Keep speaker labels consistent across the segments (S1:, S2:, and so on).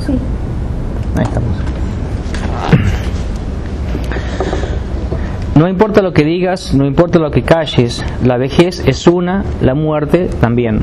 S1: Sí.
S2: Ahí estamos. No importa lo que digas, no importa lo que calles, la vejez es una, la muerte también.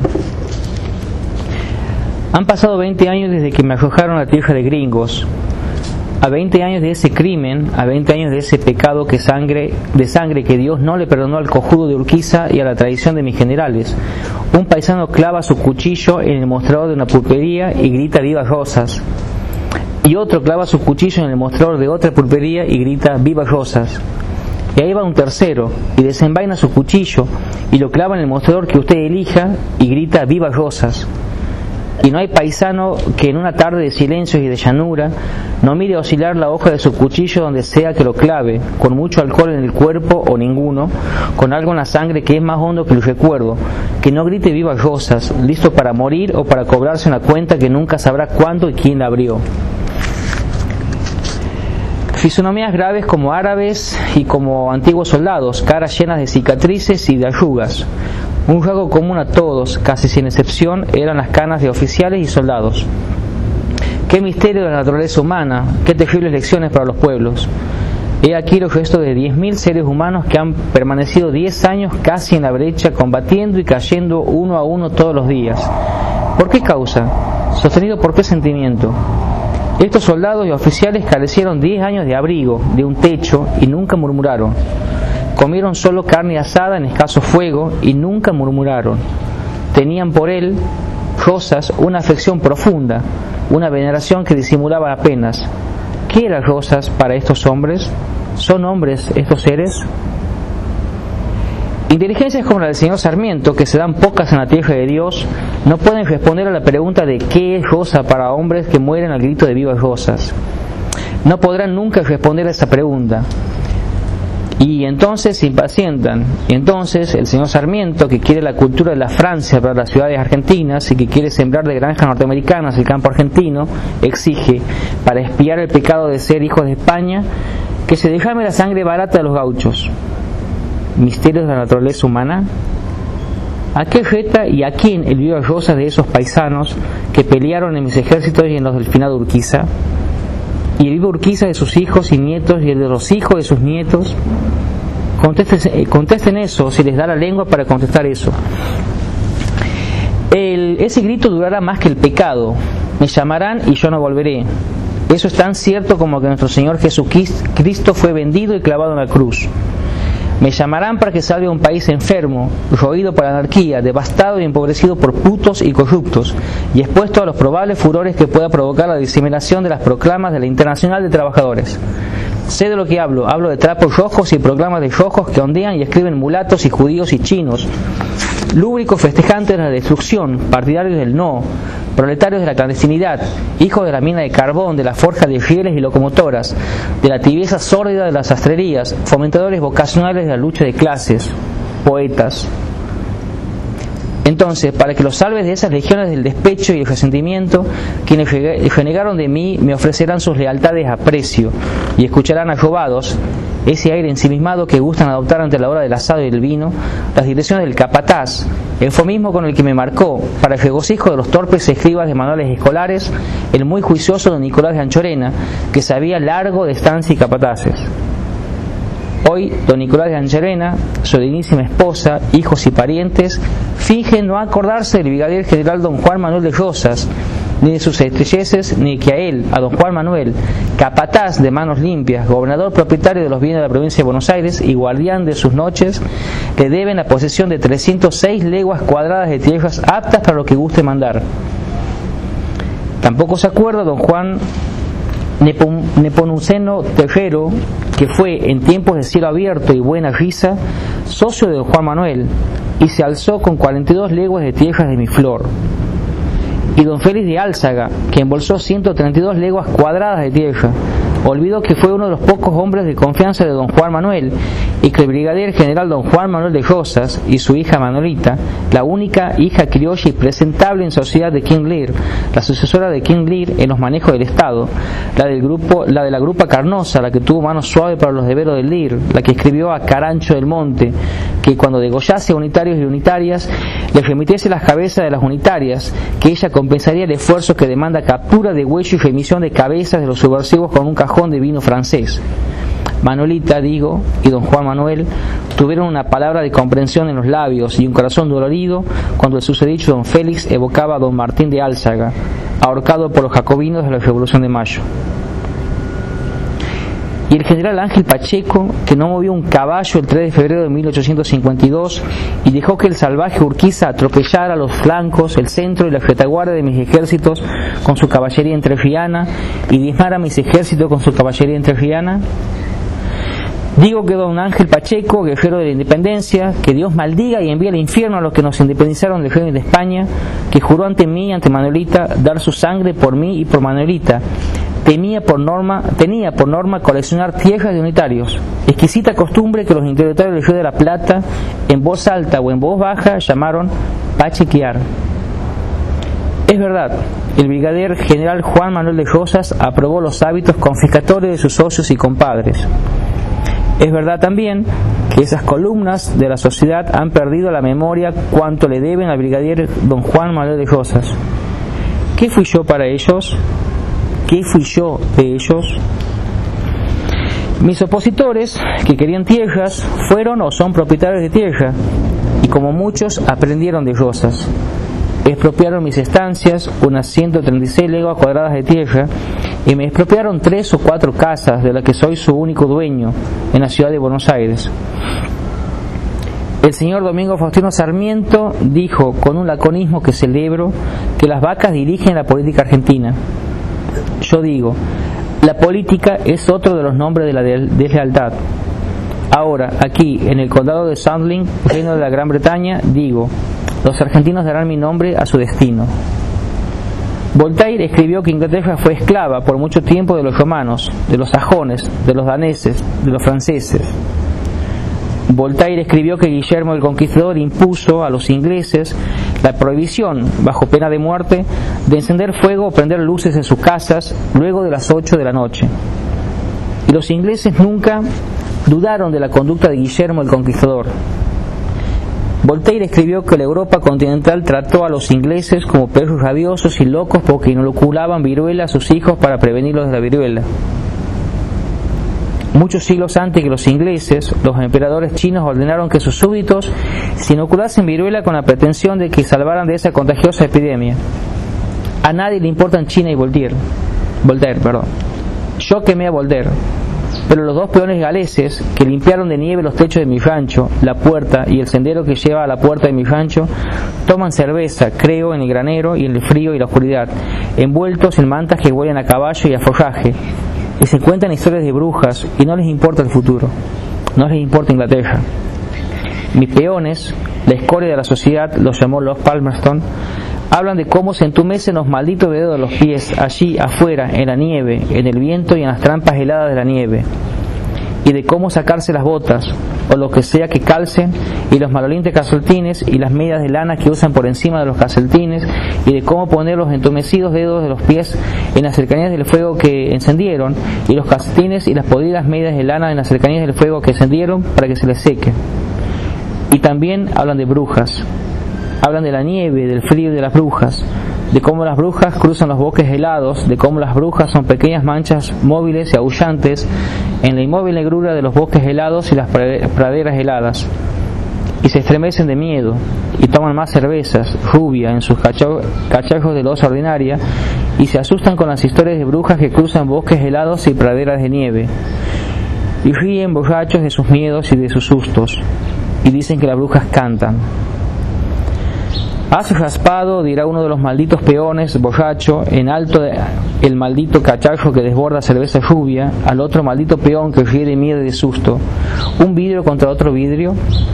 S2: Han pasado 20 años desde que me arrojaron a la tierra de gringos. A 20 años de ese crimen, a 20 años de ese pecado de sangre que Dios no le perdonó al cojudo de Urquiza y a la traición de mis generales. Un paisano clava su cuchillo en el mostrador de una pulpería y grita ¡Viva Rosas! Y otro clava su cuchillo en el mostrador de otra pulpería y grita ¡Viva Rosas! Y ahí va un tercero y desenvaina su cuchillo y lo clava en el mostrador que usted elija y grita ¡Viva Rosas! Y no hay paisano que en una tarde de silencio y de llanura no mire oscilar la hoja de su cuchillo donde sea que lo clave, con mucho alcohol en el cuerpo o ninguno, con algo en la sangre que es más hondo que el recuerdo, que no grite ¡Viva Rosas!, listo para morir o para cobrarse una cuenta que nunca sabrá cuándo y quién la abrió. Fisonomías graves como árabes y como antiguos soldados, caras llenas de cicatrices y de arrugas. Un rasgo común a todos, casi sin excepción, eran las canas de oficiales y soldados. Qué misterio de la naturaleza humana, qué terribles lecciones para los pueblos. He aquí los restos de 10.000 seres humanos que han permanecido 10 años casi en la brecha, combatiendo y cayendo uno a uno todos los días. ¿Por qué causa? ¿Sostenido por qué sentimiento? Estos soldados y oficiales carecieron 10 años de abrigo, de un techo, y nunca murmuraron. Comieron solo carne asada en escaso fuego y nunca murmuraron. Tenían por él, Rosas, una afección profunda, una veneración que disimulaba apenas. ¿Qué era Rosas para estos hombres? ¿Son hombres estos seres? Inteligencias como la del señor Sarmiento, que se dan pocas en la tierra de Dios, no pueden responder a la pregunta de ¿qué es Rosa para hombres que mueren al grito de ¡Viva Rosas! No podrán nunca responder a esa pregunta. Y entonces se impacientan. Y entonces el señor Sarmiento, que quiere la cultura de la Francia para las ciudades argentinas y que quiere sembrar de granjas norteamericanas el campo argentino, exige, para expiar el pecado de ser hijos de España, que se derrame la sangre barata de los gauchos. ¿Misterios de la naturaleza humana? ¿A qué reta y a quién el Viva Rosas de esos paisanos que pelearon en mis ejércitos y en los del finado Urquiza? ¿Y el Viva Urquiza de sus hijos y nietos y el de los hijos de sus nietos? Contesten eso, si les da la lengua para contestar eso. Ese grito durará más que el pecado. Me llamarán y yo no volveré. Eso es tan cierto como que nuestro Señor Jesucristo fue vendido y clavado en la cruz. Me llamarán para que salve a un país enfermo, roído por la anarquía, devastado y empobrecido por putos y corruptos, y expuesto a los probables furores que pueda provocar la diseminación de las proclamas de la Internacional de Trabajadores. Sé de lo que hablo de trapos rojos y proclamas de rojos que ondean y escriben mulatos y judíos y chinos, lúbricos festejantes de la destrucción, partidarios del no, proletarios de la clandestinidad, hijos de la mina de carbón, de la forja de rieles y locomotoras, de la tibieza sórdida de las sastrerías, fomentadores vocacionales de la lucha de clases, poetas. Entonces, para que los salves de esas legiones del despecho y el resentimiento, quienes renegaron de mí me ofrecerán sus lealtades a precio y escucharán arrobados ese aire ensimismado que gustan adoptar ante la hora del asado y el vino, las direcciones del capataz, eufemismo con el que me marcó, para el regocijo de los torpes escribas de manuales escolares, el muy juicioso don Nicolás de Anchorena, que sabía largo de estancia y capataces. Hoy, don Nicolás de Anchorena, su dignísima esposa, hijos y parientes, fingen no acordarse del brigadier general don Juan Manuel de Rosas, ni de sus estrecheces, ni que a él, a don Juan Manuel, capataz de manos limpias, gobernador propietario de los bienes de la provincia de Buenos Aires y guardián de sus noches, le deben la posesión de 306 leguas cuadradas de tierras aptas para lo que guste mandar. Tampoco se acuerda don Juan Nepomuceno Tejero, que fue en tiempos de cielo abierto y buena risa, socio de don Juan Manuel, y se alzó con 42 leguas de tierras de mi flor. Y don Félix de Álzaga, que embolsó 132 leguas cuadradas de tierra, olvidó que fue uno de los pocos hombres de confianza de don Juan Manuel, y que el brigadier general don Juan Manuel de Rosas y su hija Manolita, la única hija criolla y presentable en sociedad de King Lear, la sucesora de King Lear en los manejos del Estado, la de la grupa Carnosa, la que tuvo mano suave para los deberes del Lear, la que escribió a Carancho del Monte, que cuando degollase a unitarios y unitarias, le remitiese las cabezas de las unitarias, que ella compensaría el esfuerzo que demanda captura de hueso y remisión de cabezas de los subversivos con un cajón de vino francés. Manuelita, digo, y don Juan Manuel tuvieron una palabra de comprensión en los labios y un corazón dolorido cuando el susodicho don Félix evocaba a don Martín de Álzaga, ahorcado por los jacobinos de la Revolución de Mayo. Y el general Ángel Pacheco, que no movió un caballo el 3 de febrero de 1852 y dejó que el salvaje Urquiza atropellara los flancos, el centro y la retaguardia de mis ejércitos con su caballería entrerriana y diezmara mis ejércitos con su caballería entrerriana. Digo que don Ángel Pacheco, guerrero de la independencia, que Dios maldiga y envíe al infierno a los que nos independizaron del reino de España, que juró ante mí, ante Manuelita, dar su sangre por mí y por Manuelita. Tenía por norma coleccionar tierras de unitarios, exquisita costumbre que los intelectuales del Río de la Plata, en voz alta o en voz baja, llamaron pachequear. Es verdad, el brigadier general Juan Manuel de Rosas aprobó los hábitos confiscatorios de sus socios y compadres. Es verdad también que esas columnas de la sociedad han perdido la memoria cuanto le deben al brigadier don Juan Manuel de Rosas. ¿Qué fui yo para ellos? ¿Qué fui yo de ellos? Mis opositores, que querían tierras, fueron o son propietarios de tierra, y como muchos aprendieron de Rosas. Expropiaron mis estancias, unas 136 leguas cuadradas de tierra, y me expropiaron 3 o 4 casas, de las que soy su único dueño, en la ciudad de Buenos Aires. El señor Domingo Faustino Sarmiento dijo, con un laconismo que celebro, que las vacas dirigen la política argentina. Yo digo, la política es otro de los nombres de la deslealtad. Ahora, aquí, en el condado de Sandling, reino de la Gran Bretaña, digo, los argentinos darán mi nombre a su destino. Voltaire escribió que Inglaterra fue esclava por mucho tiempo de los romanos, de los sajones, de los daneses, de los franceses. Voltaire escribió que Guillermo el Conquistador impuso a los ingleses la prohibición, bajo pena de muerte, de encender fuego o prender luces en sus casas luego de las 8 de la noche. Y los ingleses nunca dudaron de la conducta de Guillermo el Conquistador. Voltaire escribió que la Europa continental trató a los ingleses como perros rabiosos y locos porque inoculaban viruela a sus hijos para prevenirlos de la viruela. Muchos siglos antes que los ingleses, los emperadores chinos ordenaron que sus súbditos se inoculasen viruela con la pretensión de que salvaran de esa contagiosa epidemia. A nadie le importan China y Voltaire. Yo quemé a Voltaire, pero los 2 peones galeses que limpiaron de nieve los techos de mi rancho, la puerta y el sendero que lleva a la puerta de mi rancho, toman cerveza, creo, en el granero y en el frío y la oscuridad, envueltos en mantas que huelen a caballo y a forraje, y se cuentan historias de brujas y no les importa el futuro, no les importa Inglaterra. Mis peones, la escoria de la sociedad, los llamó Lord Palmerston, hablan de cómo se entumecen los malditos dedos de los pies allí afuera, en la nieve, en el viento y en las trampas heladas de la nieve, y de cómo sacarse las botas, o lo que sea que calcen, y los malolientes calcetines y las medias de lana que usan por encima de los calcetines, y de cómo poner los entumecidos dedos de los pies en las cercanías del fuego que encendieron, y los calcetines y las podridas medias de lana en las cercanías del fuego que encendieron para que se les seque. Y también hablan de brujas. Hablan de la nieve, del frío y de las brujas, de cómo las brujas cruzan los bosques helados, de cómo las brujas son pequeñas manchas móviles y aullantes en la inmóvil negrura de los bosques helados y las praderas heladas, y se estremecen de miedo, y toman más cervezas, rubia, en sus cacharros de loza ordinaria, y se asustan con las historias de brujas que cruzan bosques helados y praderas de nieve, y ríen borrachos de sus miedos y de sus sustos, y dicen que las brujas cantan. Has raspado, dirá uno de los malditos peones, borracho, en alto el maldito cacharro que desborda cerveza rubia, al otro maldito peón que ríe de miedo y de susto. ¿Un vidrio contra otro vidrio?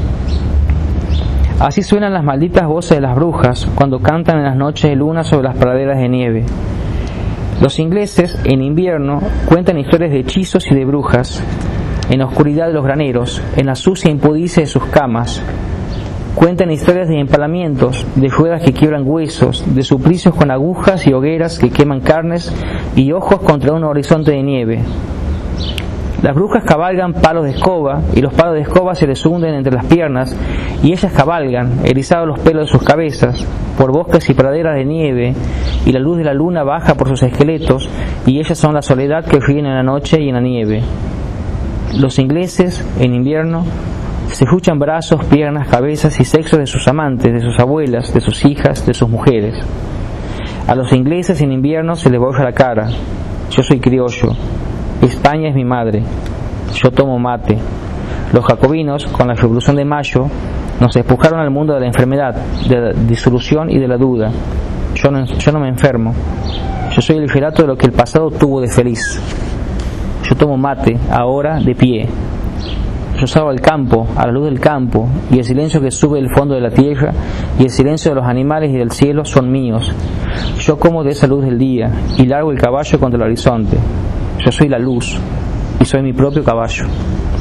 S2: Así suenan las malditas voces de las brujas cuando cantan en las noches de luna sobre las praderas de nieve. Los ingleses, en invierno, cuentan historias de hechizos y de brujas, en la oscuridad de los graneros, en la sucia impudicia de sus camas. Cuentan historias de empalamientos, de ruedas que quiebran huesos, de suplicios con agujas y hogueras que queman carnes y ojos contra un horizonte de nieve. Las brujas cabalgan palos de escoba, y los palos de escoba se les hunden entre las piernas, y ellas cabalgan, erizados los pelos de sus cabezas, por bosques y praderas de nieve, y la luz de la luna baja por sus esqueletos, y ellas son la soledad que ríen en la noche y en la nieve. Los ingleses, en invierno, se escuchan brazos, piernas, cabezas y sexos de sus amantes, de sus abuelas, de sus hijas, de sus mujeres. A los ingleses en invierno se les borra la cara. Yo soy criollo. España es mi madre. Yo tomo mate. Los jacobinos, con la Revolución de Mayo, nos empujaron al mundo de la enfermedad, de la disolución y de la duda. Yo no me enfermo. Yo soy el relato de lo que el pasado tuvo de feliz. Yo tomo mate, ahora de pie. Yo salgo al campo, a la luz del campo, y el silencio que sube del fondo de la tierra, y el silencio de los animales y del cielo son míos. Yo como de esa luz del día, y largo el caballo contra el horizonte. Yo soy la luz, y soy mi propio caballo.